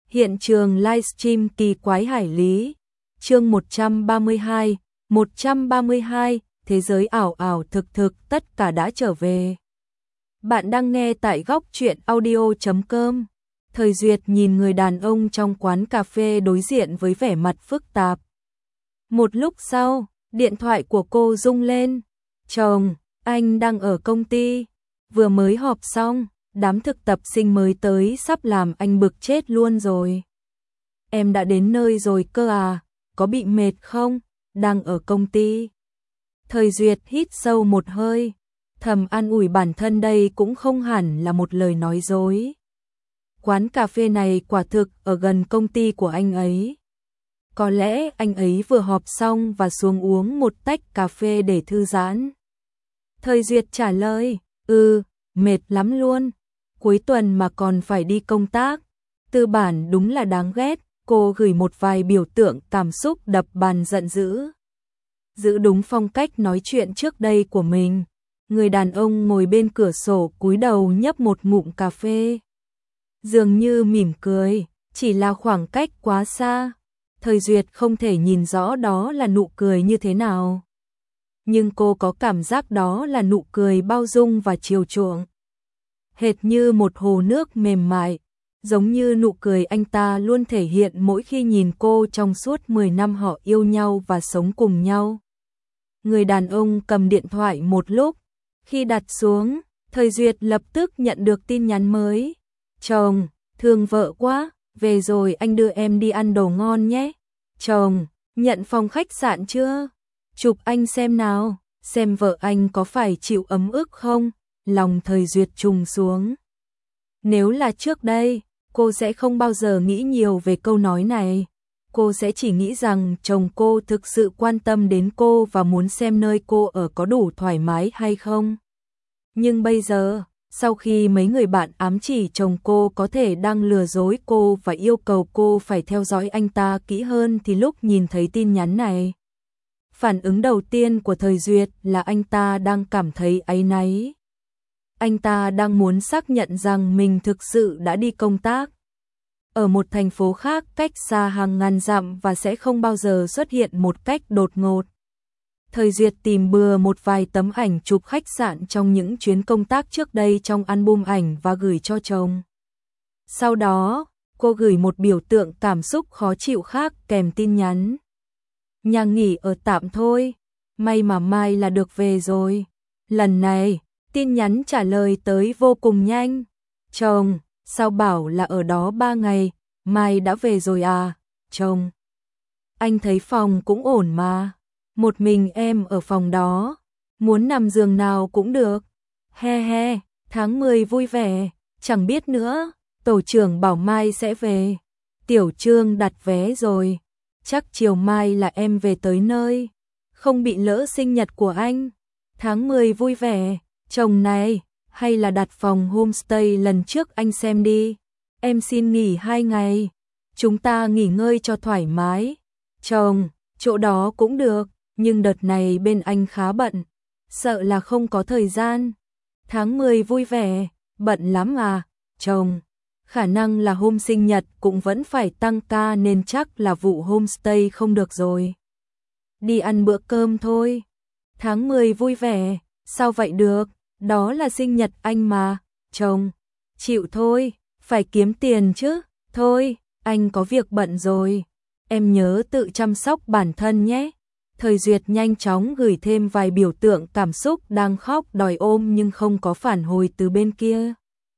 Hiện trường livestream kỳ quái hải lý. Chương 132, thế giới ảo ảo thực thực tất cả đã trở về. Bạn đang nghe tại góc truyện audio.com. Thời Duyệt nhìn người đàn ông trong quán cà phê đối diện với vẻ mặt phức tạp. Một lúc sau, điện thoại của cô rung lên. Chồng, anh đang ở công ty, vừa mới họp xong, đám thực tập sinh mới tới sắp làm anh bực chết luôn rồi. Em đã đến nơi rồi cơ à, có bị mệt không? Đang ở công ty. Thời Duyệt hít sâu một hơi, thầm an ủi bản thân đây cũng không hẳn là một lời nói dối. Quán cà phê này quả thực ở gần công ty của anh ấy. Có lẽ anh ấy vừa họp xong và xuống uống một tách cà phê để thư giãn. Thời Duyệt trả lời, mệt lắm luôn. Cuối tuần mà còn phải đi công tác. Tư bản đúng là đáng ghét. Cô gửi một vài biểu tượng cảm xúc đập bàn giận dữ. Giữ đúng phong cách nói chuyện trước đây của mình. Người đàn ông ngồi bên cửa sổ cúi đầu nhấp một ngụm cà phê. Dường như mỉm cười, chỉ là khoảng cách quá xa. Thời Duyệt không thể nhìn rõ đó là nụ cười như thế nào. Nhưng cô có cảm giác đó là nụ cười bao dung và chiều chuộng. Hệt như một hồ nước mềm mại, giống như nụ cười anh ta luôn thể hiện mỗi khi nhìn cô trong suốt 10 năm họ yêu nhau và sống cùng nhau. Người đàn ông cầm điện thoại một lúc, khi đặt xuống, Thời Duyệt lập tức nhận được tin nhắn mới. Chồng, thương vợ quá, về rồi anh đưa em đi ăn đồ ngon nhé. Chồng, nhận phòng khách sạn chưa? Chụp anh xem nào, xem vợ anh có phải chịu ấm ức không? Lòng Thời Duyệt trùng xuống. Nếu là trước đây, cô sẽ không bao giờ nghĩ nhiều về câu nói này. Cô sẽ chỉ nghĩ rằng chồng cô thực sự quan tâm đến cô và muốn xem nơi cô ở có đủ thoải mái hay không. Nhưng bây giờ, sau khi mấy người bạn ám chỉ chồng cô có thể đang lừa dối cô và yêu cầu cô phải theo dõi anh ta kỹ hơn thì lúc nhìn thấy tin nhắn này, phản ứng đầu tiên của Thời Duyệt là anh ta đang cảm thấy áy náy. Anh ta đang muốn xác nhận rằng mình thực sự đã đi công tác ở một thành phố khác cách xa hàng ngàn dặm và sẽ không bao giờ xuất hiện một cách đột ngột. Thời Duyệt tìm bừa một vài tấm ảnh chụp khách sạn trong những chuyến công tác trước đây trong album ảnh và gửi cho chồng. Sau đó, cô gửi một biểu tượng cảm xúc khó chịu khác kèm tin nhắn. Nhà nghỉ ở tạm thôi, may mà mai là được về rồi. Lần này, tin nhắn trả lời tới vô cùng nhanh. Chồng, sao bảo là ở đó 3 ngày, mai đã về rồi à? Chồng, anh thấy phòng cũng ổn mà. Một mình em ở phòng đó, muốn nằm giường nào cũng được. He he, tháng 10 vui vẻ, chẳng biết nữa, tổ trưởng bảo mai sẽ về. Tiểu Trương đặt vé rồi, chắc chiều mai là em về tới nơi, không bị lỡ sinh nhật của anh. Tháng 10 vui vẻ, chồng này, hay là đặt phòng homestay lần trước anh xem đi. Em xin nghỉ 2 ngày, chúng ta nghỉ ngơi cho thoải mái. Chồng, chỗ đó cũng được. Nhưng đợt này bên anh khá bận, sợ là không có thời gian. Tháng 10 vui vẻ, bận lắm à? Chồng, khả năng là hôm sinh nhật cũng vẫn phải tăng ca nên chắc là vụ homestay không được rồi. Đi ăn bữa cơm thôi. Tháng 10 vui vẻ, sao vậy được? Đó là sinh nhật anh mà. Chồng, chịu thôi, phải kiếm tiền chứ. Thôi, anh có việc bận rồi. Em nhớ tự chăm sóc bản thân nhé. Thời Duyệt nhanh chóng gửi thêm vài biểu tượng cảm xúc đang khóc đòi ôm nhưng không có phản hồi từ bên kia.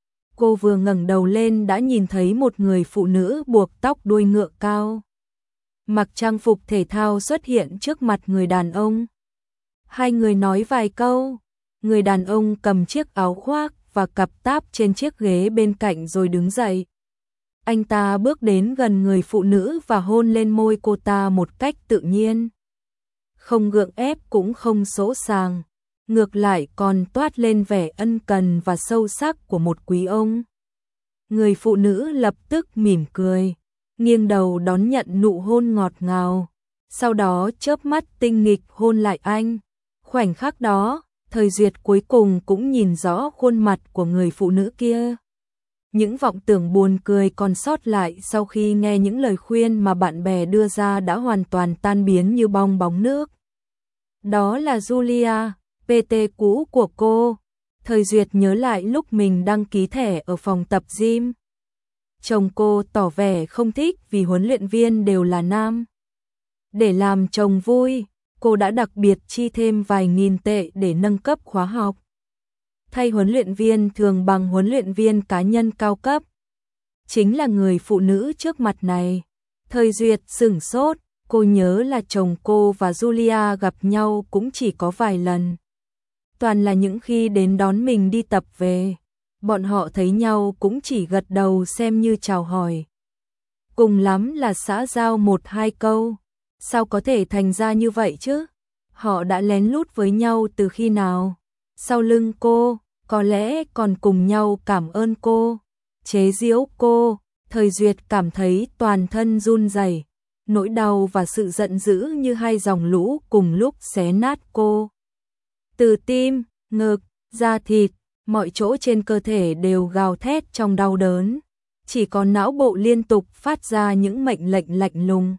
Cô vừa ngẩng đầu lên đã nhìn thấy một người phụ nữ buộc tóc đuôi ngựa cao, mặc trang phục thể thao xuất hiện trước mặt người đàn ông. Hai người nói vài câu, người đàn ông cầm chiếc áo khoác và cặp táp trên chiếc ghế bên cạnh rồi đứng dậy. Anh ta bước đến gần người phụ nữ và hôn lên môi cô ta một cách tự nhiên. Không gượng ép cũng không sỗ sàng, ngược lại còn toát lên vẻ ân cần và sâu sắc của một quý ông. Người phụ nữ lập tức mỉm cười, nghiêng đầu đón nhận nụ hôn ngọt ngào, sau đó chớp mắt tinh nghịch hôn lại anh. Khoảnh khắc đó, Thời Duyệt cuối cùng cũng nhìn rõ khuôn mặt của người phụ nữ kia. Những vọng tưởng buồn cười còn sót lại sau khi nghe những lời khuyên mà bạn bè đưa ra đã hoàn toàn tan biến như bong bóng nước. Đó là Julia, PT cũ của cô. Thời Duyệt nhớ lại lúc mình đăng ký thẻ ở phòng tập gym. Chồng cô tỏ vẻ không thích vì huấn luyện viên đều là nam. Để làm chồng vui, cô đã đặc biệt chi thêm vài nghìn tệ để nâng cấp khóa học. Thay huấn luyện viên thường bằng huấn luyện viên cá nhân cao cấp. Chính là người phụ nữ trước mặt này. Thời Duyệt sửng sốt, cô nhớ là chồng cô và Julia gặp nhau cũng chỉ có vài lần. Toàn là những khi đến đón mình đi tập về. Bọn họ thấy nhau cũng chỉ gật đầu xem như chào hỏi. Cùng lắm là xã giao một hai câu. Sao có thể thành ra như vậy chứ? Họ đã lén lút với nhau từ khi nào? Sau lưng cô, có lẽ còn cùng nhau cảm ơn cô, chế giễu cô. Thời Duyệt cảm thấy toàn thân run rẩy, nỗi đau và sự giận dữ như hai dòng lũ cùng lúc xé nát cô. Từ tim, ngực, da thịt, mọi chỗ trên cơ thể đều gào thét trong đau đớn. Chỉ có não bộ liên tục phát ra những mệnh lệnh lạnh lùng.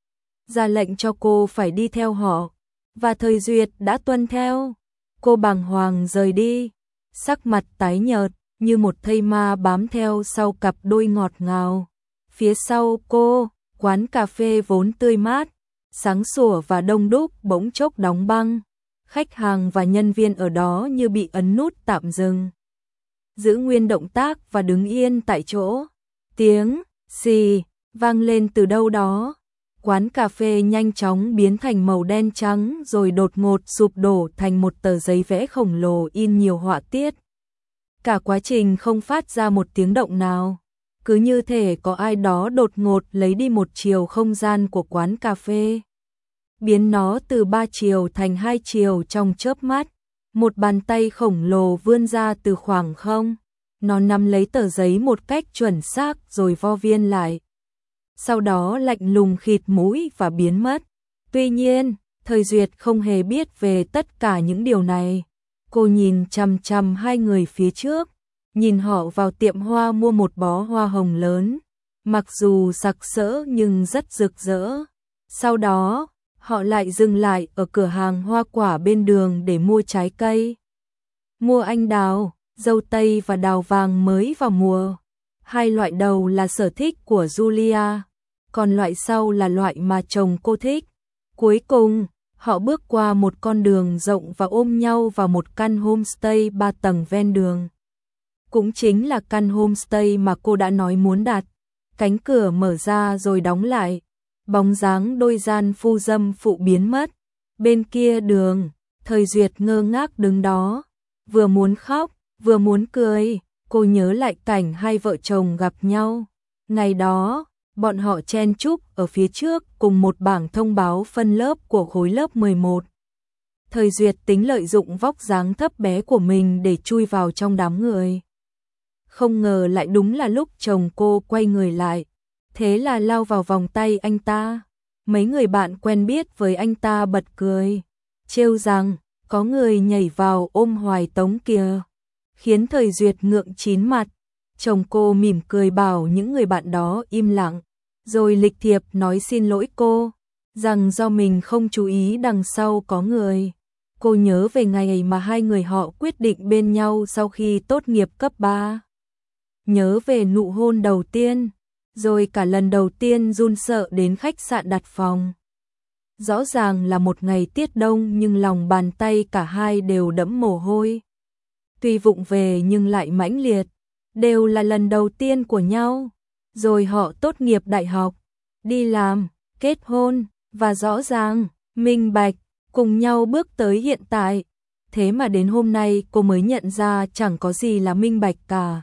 Ra lệnh cho cô phải đi theo họ. Và Thời Duyệt đã tuân theo. Cô bàng hoàng rời đi, sắc mặt tái nhợt như một thây ma bám theo sau cặp đôi ngọt ngào. Phía sau cô, quán cà phê vốn tươi mát, sáng sủa và đông đúc bỗng chốc đóng băng. Khách hàng và nhân viên ở đó như bị ấn nút tạm dừng. Giữ nguyên động tác và đứng yên tại chỗ. Tiếng xì vang lên từ đâu đó. Quán cà phê nhanh chóng biến thành màu đen trắng rồi đột ngột sụp đổ thành một tờ giấy vẽ khổng lồ in nhiều họa tiết. Cả quá trình không phát ra một tiếng động nào. Cứ như thể có ai đó đột ngột lấy đi một chiều không gian của quán cà phê. Biến nó từ 3 chiều thành 2 chiều trong chớp mắt. Một bàn tay khổng lồ vươn ra từ khoảng không. Nó nắm lấy tờ giấy một cách chuẩn xác rồi vo viên lại. Sau đó lạnh lùng khịt mũi và biến mất. Tuy nhiên, Thời Duyệt không hề biết về tất cả những điều này. Cô nhìn chằm chằm hai người phía trước, nhìn họ vào tiệm hoa mua một bó hoa hồng lớn, mặc dù sặc sỡ nhưng rất rực rỡ. Sau đó, họ lại dừng lại ở cửa hàng hoa quả bên đường để mua trái cây. Mua anh đào, dâu tây và đào vàng mới vào mùa. Hai loại đầu là sở thích của Julia, còn loại sau là loại mà chồng cô thích. Cuối cùng, họ bước qua một con đường rộng và ôm nhau vào một căn homestay 3 tầng ven đường. Cũng chính là căn homestay mà cô đã nói muốn đặt. Cánh cửa mở ra rồi đóng lại. Bóng dáng đôi gian phu dâm phụ biến mất. Bên kia đường, Thời Duyệt ngơ ngác đứng đó. Vừa muốn khóc, vừa muốn cười. Cô nhớ lại cảnh hai vợ chồng gặp nhau. Ngày đó, bọn họ chen chúc ở phía trước cùng một bảng thông báo phân lớp của khối lớp 11. Thời Duyệt tính lợi dụng vóc dáng thấp bé của mình để chui vào trong đám người. Không ngờ lại đúng là lúc chồng cô quay người lại. Thế là lao vào vòng tay anh ta. Mấy người bạn quen biết với anh ta bật cười, trêu rằng có người nhảy vào ôm hoài tống kìa. Khiến Thời Duyệt ngượng chín mặt. Chồng cô mỉm cười bảo những người bạn đó im lặng, rồi lịch thiệp nói xin lỗi cô, rằng do mình không chú ý đằng sau có người. Cô nhớ về ngày mà hai người họ quyết định bên nhau sau khi tốt nghiệp cấp 3. Nhớ về nụ hôn đầu tiên, rồi cả lần đầu tiên run sợ đến khách sạn đặt phòng. Rõ ràng là một ngày tiết đông nhưng lòng bàn tay cả hai đều đẫm mồ hôi. Tuy vụng về nhưng lại mãnh liệt, đều là lần đầu tiên của nhau. Rồi họ tốt nghiệp đại học, đi làm, kết hôn, và rõ ràng, minh bạch, cùng nhau bước tới hiện tại. Thế mà đến hôm nay cô mới nhận ra chẳng có gì là minh bạch cả.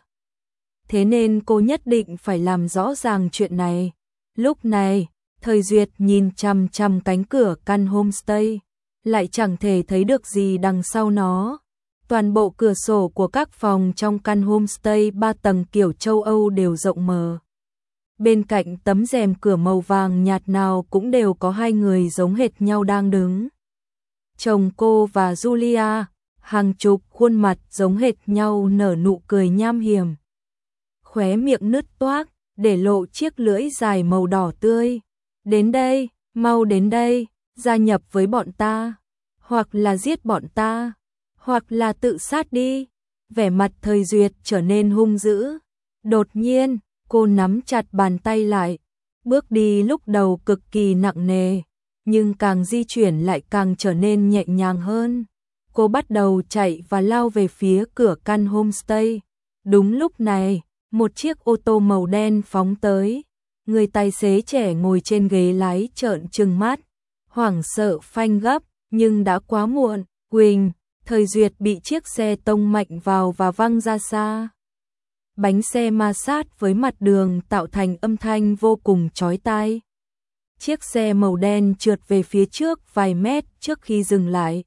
Thế nên cô nhất định phải làm rõ ràng chuyện này. Lúc này, Thời Duyệt nhìn chằm chằm cánh cửa căn homestay, lại chẳng thể thấy được gì đằng sau nó. Toàn bộ cửa sổ của các phòng trong căn homestay 3 tầng kiểu châu Âu đều rộng mở. Bên cạnh tấm rèm cửa màu vàng nhạt nào cũng đều có hai người giống hệt nhau đang đứng. Chồng cô và Julia, hàng chục khuôn mặt giống hệt nhau nở nụ cười nham hiểm. khóe miệng nứt toác, để lộ chiếc lưỡi dài màu đỏ tươi. Đến đây, mau đến đây, gia nhập với bọn ta, hoặc là giết bọn ta, hoặc là tự sát đi. Vẻ mặt Thời Duyệt trở nên hung dữ. Đột nhiên, cô nắm chặt bàn tay lại, bước đi lúc đầu cực kỳ nặng nề, nhưng càng di chuyển lại càng trở nên nhẹ nhàng hơn. Cô bắt đầu chạy và lao về phía cửa căn homestay. Đúng lúc này, một chiếc ô tô màu đen phóng tới. Người tài xế trẻ ngồi trên ghế lái trợn trừng mắt, hoảng sợ phanh gấp, nhưng đã quá muộn. Quỳnh, Thời Duyệt bị chiếc xe tông mạnh vào và văng ra xa. Bánh xe ma sát với mặt đường tạo thành âm thanh vô cùng chói tai. Chiếc xe màu đen trượt về phía trước vài mét trước khi dừng lại.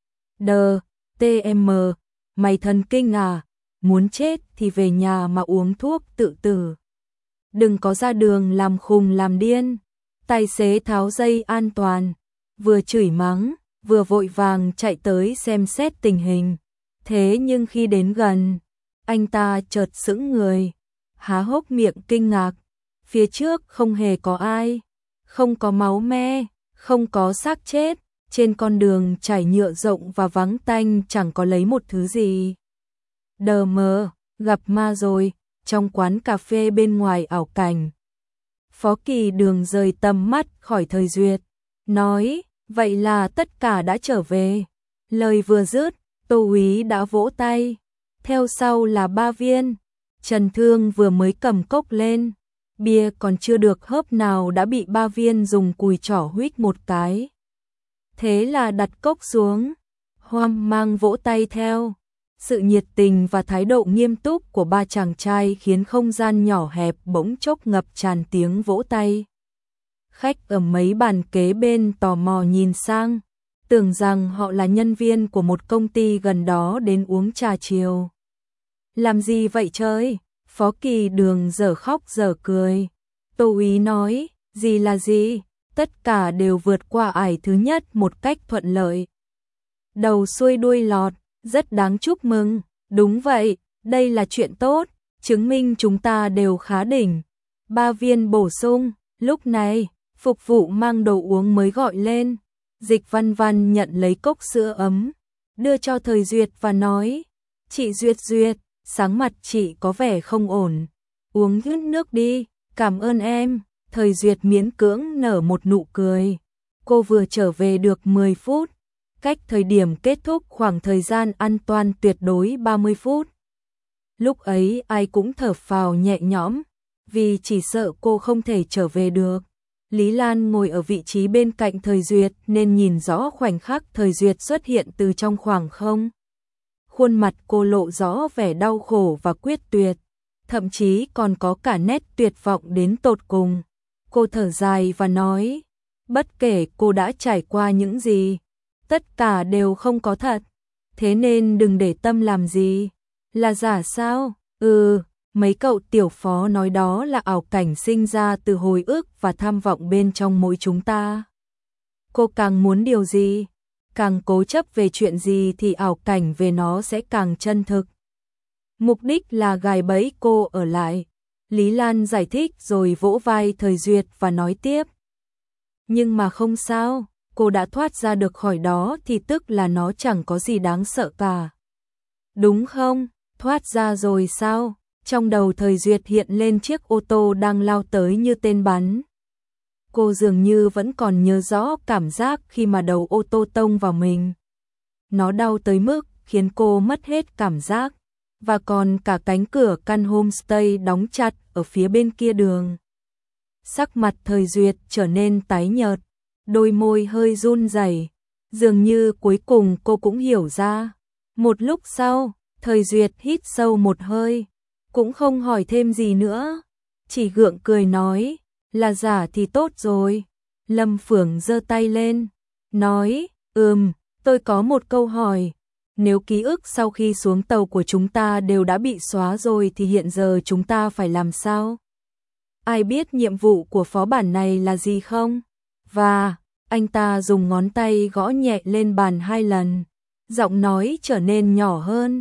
TM, mày thần kinh à, muốn chết thì về nhà mà uống thuốc tự tử. Đừng có ra đường làm khùng làm điên. Tài xế tháo dây an toàn, vừa chửi mắng, vừa vội vàng chạy tới xem xét tình hình. Thế nhưng khi đến gần, anh ta chợt sững người, há hốc miệng kinh ngạc. Phía trước không hề có ai, không có máu me, không có xác chết. Trên con đường trải nhựa rộng và vắng tanh chẳng có lấy một thứ gì. Đờ mờ, gặp ma rồi. Trong quán cà phê bên ngoài ảo cảnh, Phó Kỳ Đường rời tầm mắt khỏi Thời Duyệt, nói, vậy là tất cả đã trở về. Lời vừa dứt, Tô Úy đã vỗ tay, theo sau là Ba Viên. Trần Thương vừa mới cầm cốc lên, bia còn chưa được hớp nào đã bị Ba Viên dùng cùi trỏ huých một cái. Thế là đặt cốc xuống, hoang mang vỗ tay theo. Sự nhiệt tình và thái độ nghiêm túc của ba chàng trai khiến không gian nhỏ hẹp bỗng chốc ngập tràn tiếng vỗ tay. Khách ở mấy bàn kế bên tò mò nhìn sang, tưởng rằng họ là nhân viên của một công ty gần đó đến uống trà chiều. Làm gì vậy trời? Phó Kỳ Đường dở khóc dở cười. Tô Úy nói, gì là gì? Tất cả đều vượt qua ải thứ nhất một cách thuận lợi. Đầu xuôi đuôi lọt. Rất đáng chúc mừng. Đúng vậy, đây là chuyện tốt, chứng minh chúng ta đều khá đỉnh. Ba Viên bổ sung, lúc này, phục vụ mang đồ uống mới gọi lên. Dịch Văn Văn nhận lấy cốc sữa ấm, đưa cho Thời Duyệt và nói, chị Duyệt, sáng mặt chị có vẻ không ổn. Uống chút nước đi, cảm ơn em. Thời Duyệt miễn cưỡng nở một nụ cười. Cô vừa trở về được 10 phút. Cách thời điểm kết thúc khoảng thời gian an toàn tuyệt đối 30 phút. Lúc ấy ai cũng thở phào nhẹ nhõm, vì chỉ sợ cô không thể trở về được. Lý Lan ngồi ở vị trí bên cạnh Thời Duyệt nên nhìn rõ khoảnh khắc Thời Duyệt xuất hiện từ trong khoảng không. Khuôn mặt cô lộ rõ vẻ đau khổ và quyết tuyệt, thậm chí còn có cả nét tuyệt vọng đến tột cùng. Cô thở dài và nói, bất kể cô đã trải qua những gì, tất cả đều không có thật, thế nên đừng để tâm làm gì. Là giả sao? Mấy cậu tiểu phó nói đó là ảo cảnh sinh ra từ hồi ức và tham vọng bên trong mỗi chúng ta. Cô càng muốn điều gì, càng cố chấp về chuyện gì thì ảo cảnh về nó sẽ càng chân thực. Mục đích là gài bẫy cô ở lại. Lý Lan giải thích rồi vỗ vai Thời Duyệt và nói tiếp. Nhưng mà không sao, cô đã thoát ra được khỏi đó thì tức là nó chẳng có gì đáng sợ cả. Đúng không? Thoát ra rồi sao? Trong đầu Thời Duyệt hiện lên chiếc ô tô đang lao tới như tên bắn. Cô dường như vẫn còn nhớ rõ cảm giác khi mà đầu ô tô tông vào mình. Nó đau tới mức khiến cô mất hết cảm giác, và còn cả cánh cửa căn homestay đóng chặt ở phía bên kia đường. Sắc mặt Thời Duyệt trở nên tái nhợt, đôi môi hơi run rẩy, dường như cuối cùng cô cũng hiểu ra. Một lúc sau, Thời Duyệt hít sâu một hơi, cũng không hỏi thêm gì nữa, chỉ gượng cười nói, là giả thì tốt rồi. Lâm Phượng giơ tay lên, nói, tôi có một câu hỏi. Nếu ký ức sau khi xuống tàu của chúng ta đều đã bị xóa rồi thì hiện giờ chúng ta phải làm sao? Ai biết nhiệm vụ của phó bản này là gì không? Và anh ta dùng ngón tay gõ nhẹ lên bàn 2 lần, giọng nói trở nên nhỏ hơn.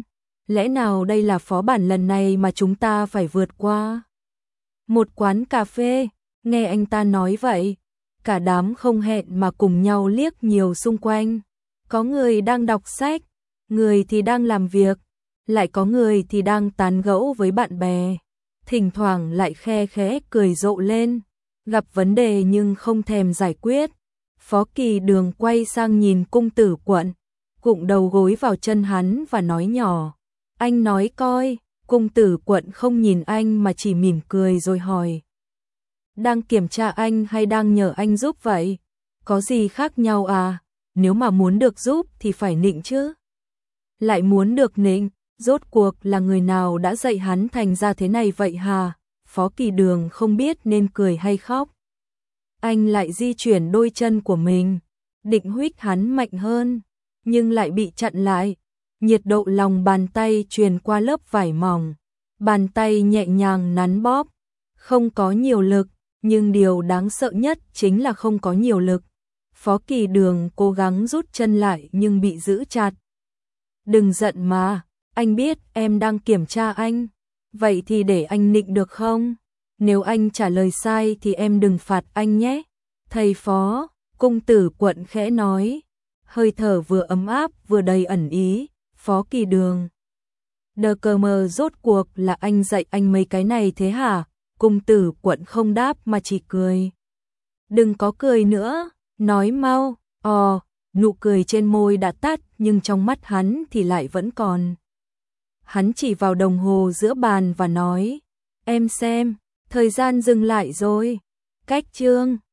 Lẽ nào đây là phó bản lần này mà chúng ta phải vượt qua? Một quán cà phê, nghe anh ta nói vậy, cả đám không hẹn mà cùng nhau liếc nhiều xung quanh. Có người đang đọc sách, người thì đang làm việc, lại có người thì đang tán gẫu với bạn bè. Thỉnh thoảng lại khe khẽ cười rộ lên, gặp vấn đề nhưng không thèm giải quyết. Phó Kỳ Đường quay sang nhìn Cung Tử Quận, gụng đầu gối vào chân hắn và nói nhỏ, anh nói coi. Cung Tử Quận không nhìn anh mà chỉ mỉm cười rồi hỏi, đang kiểm tra anh hay đang nhờ anh giúp vậy? Có gì khác nhau à? Nếu mà muốn được giúp thì phải nịnh chứ. Lại muốn được nịnh, rốt cuộc là người nào đã dạy hắn thành ra thế này vậy hả? Phó Kỳ Đường không biết nên cười hay khóc. Anh lại di chuyển đôi chân của mình, định huých hắn mạnh hơn, nhưng lại bị chặn lại. Nhiệt độ lòng bàn tay truyền qua lớp vải mỏng, bàn tay nhẹ nhàng nắn bóp, không có nhiều lực, nhưng điều đáng sợ nhất chính là không có nhiều lực. Phó Kỳ Đường cố gắng rút chân lại nhưng bị giữ chặt. Đừng giận mà, anh biết em đang kiểm tra anh, vậy thì để anh nịnh được không? Nếu anh trả lời sai thì em đừng phạt anh nhé. Thầy Phó, Cung Tử Quận khẽ nói, hơi thở vừa ấm áp vừa đầy ẩn ý. Phó Kỳ Đường, đờ cờ mờ, rốt cuộc là anh dạy anh mấy cái này thế hả? Cung Tử Quận không đáp mà chỉ cười. Đừng có cười nữa, nói mau. Nụ cười trên môi đã tắt nhưng trong mắt hắn thì lại vẫn còn. Hắn chỉ vào đồng hồ giữa bàn và nói, em xem, thời gian dừng lại rồi. Cách chương